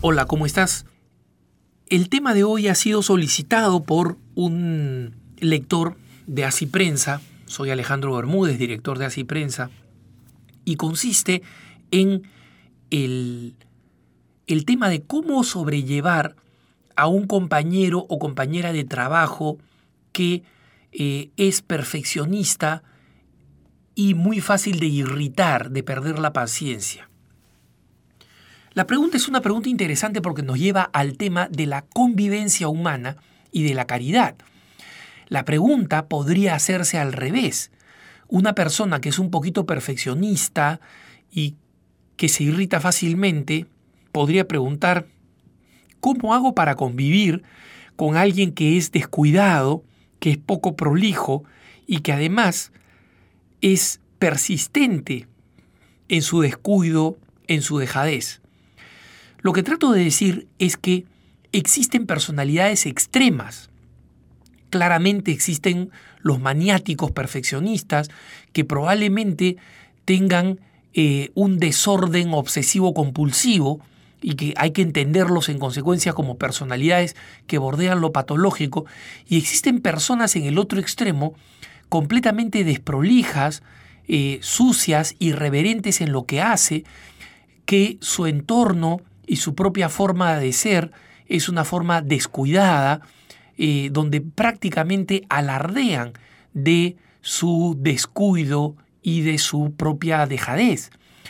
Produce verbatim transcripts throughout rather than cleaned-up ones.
Hola, ¿cómo estás? El tema de hoy ha sido solicitado por un lector de Así Prensa. Soy Alejandro Bermúdez, director de Así Prensa, y consiste en el, el tema de cómo sobrellevar a un compañero o compañera de trabajo que eh, es perfeccionista y muy fácil de irritar, de perder la paciencia. La pregunta es una pregunta interesante porque nos lleva al tema de la convivencia humana y de la caridad. La pregunta podría hacerse al revés. Una persona que es un poquito perfeccionista y que se irrita fácilmente podría preguntar: ¿cómo hago para convivir con alguien que es descuidado, que es poco prolijo y que además es persistente en su descuido, en su dejadez? Lo que trato de decir es que existen personalidades extremas. Claramente existen los maniáticos perfeccionistas que probablemente tengan eh, un desorden obsesivo-compulsivo y que hay que entenderlos en consecuencia como personalidades que bordean lo patológico. Y existen personas en el otro extremo completamente desprolijas, eh, sucias, irreverentes en lo que hace, que su entorno y su propia forma de ser es una forma descuidada, eh, donde prácticamente alardean de su descuido y de su propia dejadez.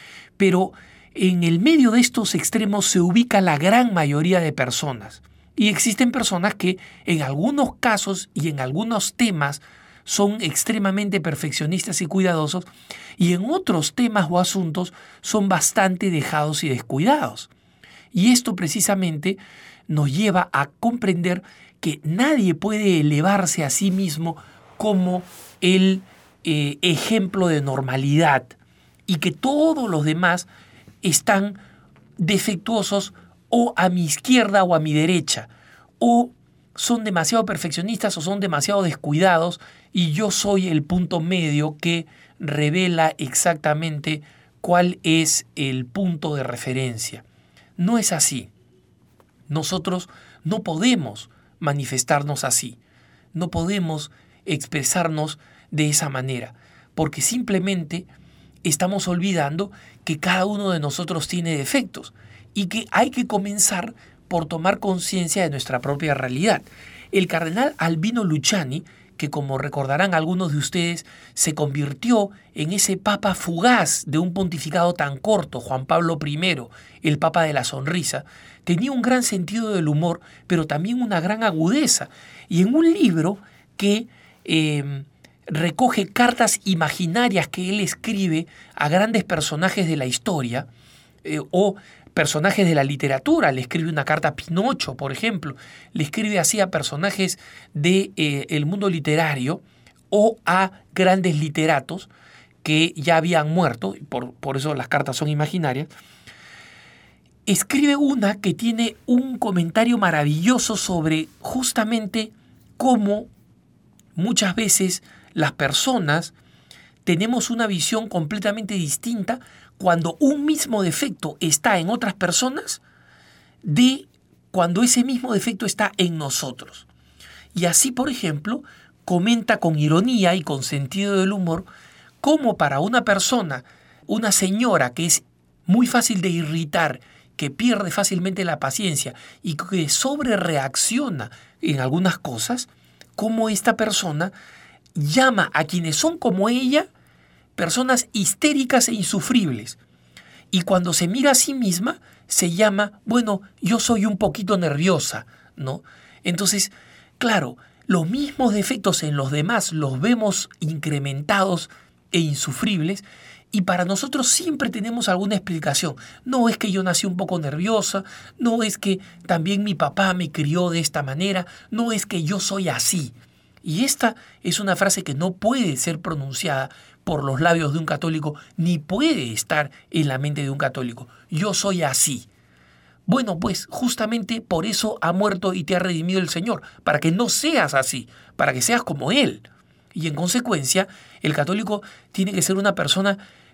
Pero en el medio de estos extremos se ubica la gran mayoría de personas. Y existen personas que en algunos casos y en algunos temas son extremadamente perfeccionistas y cuidadosos, y en otros temas o asuntos son bastante dejados y descuidados. Y esto precisamente nos lleva a comprender que nadie puede elevarse a sí mismo como el eh, ejemplo de normalidad y que todos los demás están defectuosos o a mi izquierda o a mi derecha, o son demasiado perfeccionistas o son demasiado descuidados y yo soy el punto medio que revela exactamente cuál es el punto de referencia. No es así. Nosotros no podemos manifestarnos así. No podemos expresarnos de esa manera, porque simplemente estamos olvidando que cada uno de nosotros tiene defectos y que hay que comenzar por tomar conciencia de nuestra propia realidad. El cardenal Albino Luciani, que como recordarán algunos de ustedes, se convirtió en ese papa fugaz de un pontificado tan corto, Juan Pablo primero, el papa de la sonrisa, tenía un gran sentido del humor, pero también una gran agudeza. Y en un libro que eh, recoge cartas imaginarias que él escribe a grandes personajes de la historia, eh, o personajes de la literatura, le escribe una carta a Pinocho, por ejemplo, le escribe así a personajes del de, eh, mundo literario o a grandes literatos que ya habían muerto, por, por eso las cartas son imaginarias. Escribe una que tiene un comentario maravilloso sobre justamente cómo muchas veces las personas tenemos una visión completamente distinta cuando un mismo defecto está en otras personas de cuando ese mismo defecto está en nosotros. Y así, por ejemplo, comenta con ironía y con sentido del humor cómo para una persona, una señora que es muy fácil de irritar, que pierde fácilmente la paciencia y que sobrereacciona en algunas cosas, cómo esta persona llama a quienes son como ella personas histéricas e insufribles. Y cuando se mira a sí misma, se llama, bueno, yo soy un poquito nerviosa, ¿no? Entonces, claro, los mismos defectos en los demás los vemos incrementados e insufribles, y para nosotros siempre tenemos alguna explicación. No es que yo nací un poco nerviosa, no es que también mi papá me crió de esta manera, no es que yo soy así. Y esta es una frase que no puede ser pronunciada por los labios de un católico, ni puede estar en la mente de un católico. Yo soy así. Bueno, pues justamente por eso ha muerto y te ha redimido el Señor, para que no seas así, para que seas como Él. Y en consecuencia, el católico tiene que ser una persona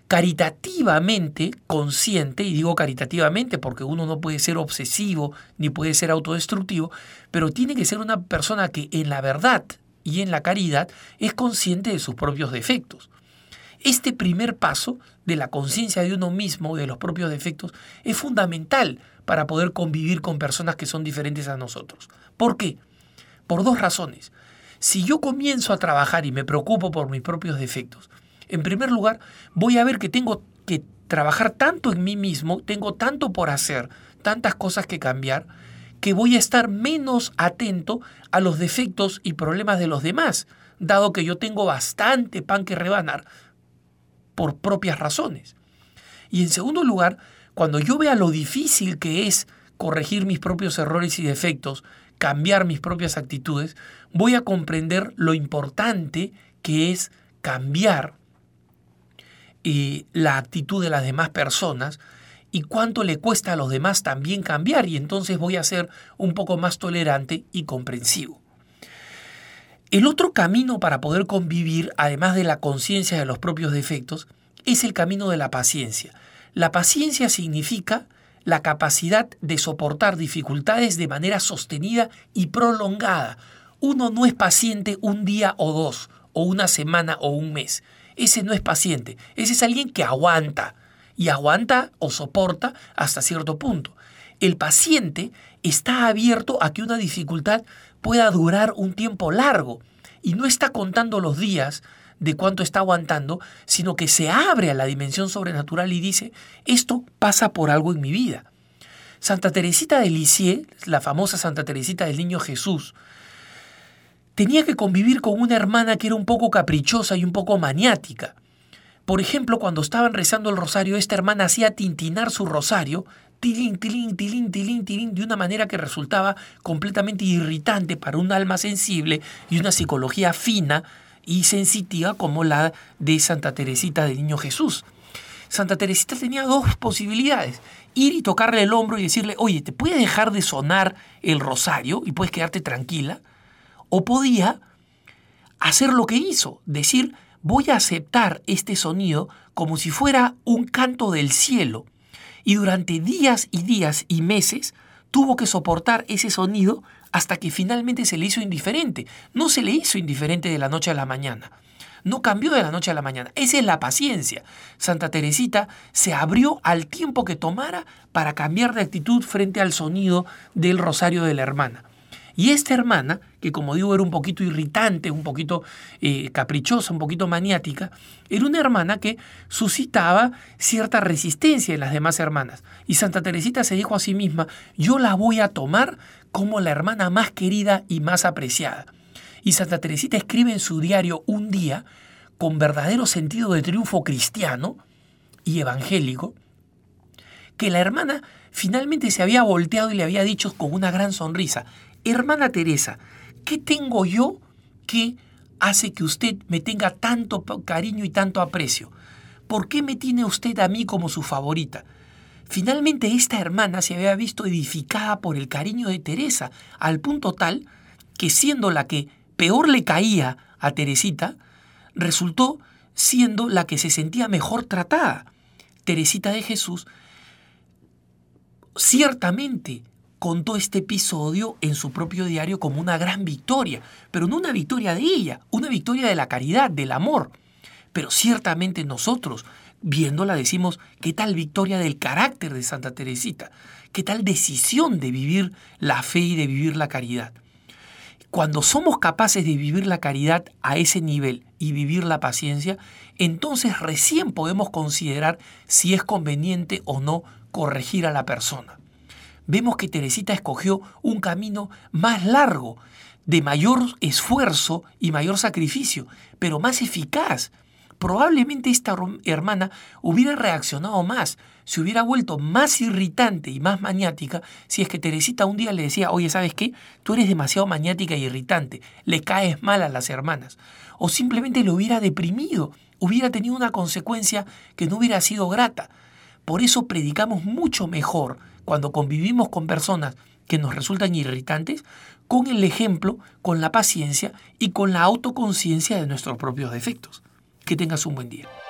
caritativamente consciente, y digo caritativamente porque uno no puede ser obsesivo ni puede ser autodestructivo, pero tiene que ser una persona que en la verdad y en la caridad es consciente de sus propios defectos. Este primer paso de la conciencia de uno mismo, de los propios defectos, es fundamental para poder convivir con personas que son diferentes a nosotros. ¿Por qué? Por dos razones. Si yo comienzo a trabajar y me preocupo por mis propios defectos, en primer lugar, voy a ver que tengo que trabajar tanto en mí mismo, tengo tanto por hacer, tantas cosas que cambiar, que voy a estar menos atento a los defectos y problemas de los demás, dado que yo tengo bastante pan que rebanar por propias razones. Y en segundo lugar, cuando yo vea lo difícil que es corregir mis propios errores y defectos, cambiar mis propias actitudes, voy a comprender lo importante que es cambiar eh, la actitud de las demás personas y cuánto le cuesta a los demás también cambiar, y entonces voy a ser un poco más tolerante y comprensivo. El otro camino para poder convivir, además de la conciencia de los propios defectos, es el camino de la paciencia. La paciencia significa la capacidad de soportar dificultades de manera sostenida y prolongada. Uno no es paciente un día o dos, o una semana o un mes. Ese no es paciente. Ese es alguien que aguanta. Y aguanta o soporta hasta cierto punto. El paciente está abierto a que una dificultad pueda durar un tiempo largo y no está contando los días de cuánto está aguantando, sino que se abre a la dimensión sobrenatural y dice, esto pasa por algo en mi vida. Santa Teresita de Lisieux, la famosa Santa Teresita del Niño Jesús, tenía que convivir con una hermana que era un poco caprichosa y un poco maniática. Por ejemplo, cuando estaban rezando el rosario, esta hermana hacía tintinar su rosario, tilín, tilín, tilín, tilín, tilín, de una manera que resultaba completamente irritante para un alma sensible y una psicología fina y sensitiva como la de Santa Teresita del Niño Jesús. Santa Teresita tenía dos posibilidades: ir y tocarle el hombro y decirle, oye, ¿te puede dejar de sonar el rosario y puedes quedarte tranquila? O podía hacer lo que hizo, decir, voy a aceptar este sonido como si fuera un canto del cielo. Y durante días y días y meses tuvo que soportar ese sonido hasta que finalmente se le hizo indiferente. No se le hizo indiferente de la noche a la mañana. No cambió de la noche a la mañana. Esa es la paciencia. Santa Teresita se abrió al tiempo que tomara para cambiar de actitud frente al sonido del rosario de la hermana. Y esta hermana, que como digo era un poquito irritante, un poquito eh, caprichosa, un poquito maniática, era una hermana que suscitaba cierta resistencia en las demás hermanas. Y Santa Teresita se dijo a sí misma, yo la voy a tomar como la hermana más querida y más apreciada. Y Santa Teresita escribe en su diario un día, con verdadero sentido de triunfo cristiano y evangélico, que la hermana finalmente se había volteado y le había dicho con una gran sonrisa, hermana Teresa, ¿qué tengo yo que hace que usted me tenga tanto cariño y tanto aprecio? ¿Por qué me tiene usted a mí como su favorita? Finalmente esta hermana se había visto edificada por el cariño de Teresa, al punto tal que siendo la que peor le caía a Teresita, resultó siendo la que se sentía mejor tratada. Teresita de Jesús ciertamente contó este episodio en su propio diario como una gran victoria, pero no una victoria de ella, una victoria de la caridad, del amor. Pero ciertamente nosotros, viéndola, decimos, ¿qué tal victoria del carácter de Santa Teresita? ¿Qué tal decisión de vivir la fe y de vivir la caridad? Cuando somos capaces de vivir la caridad a ese nivel y vivir la paciencia, entonces recién podemos considerar si es conveniente o no corregir a la persona. Vemos que Teresita escogió un camino más largo, de mayor esfuerzo y mayor sacrificio, pero más eficaz. Probablemente esta hermana hubiera reaccionado más, se hubiera vuelto más irritante y más maniática si es que Teresita un día le decía, oye, ¿sabes qué? Tú eres demasiado maniática y irritante, le caes mal a las hermanas. O simplemente lo hubiera deprimido, hubiera tenido una consecuencia que no hubiera sido grata. Por eso predicamos mucho mejor cuando convivimos con personas que nos resultan irritantes, con el ejemplo, con la paciencia y con la autoconciencia de nuestros propios defectos. Que tengas un buen día.